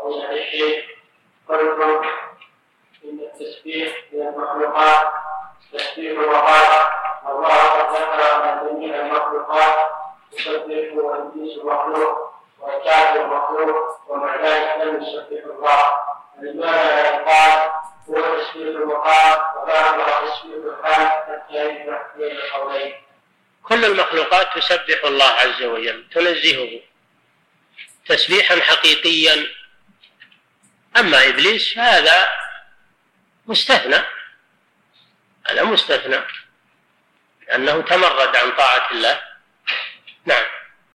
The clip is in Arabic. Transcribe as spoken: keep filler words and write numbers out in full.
وصحيحين قلتم إن التسبيح من المخلوقات تسبيح وقال الله قد ذكر أن جميع المخلوقات تسبح وإبليس مخلوق والكافر مخلوق ومع ذلك لم يسبح الله. لماذا لا يقال هو تسبيح وقال وبعض تسبيح الخالق حتى يجمع بين القولين؟ كل المخلوقات تسبح الله عز وجل تنزهه تسبيحا حقيقيا. أما إبليس هذا مستثنى، هذا مستثنى لأنه تمرد عن طاعة الله. نعم.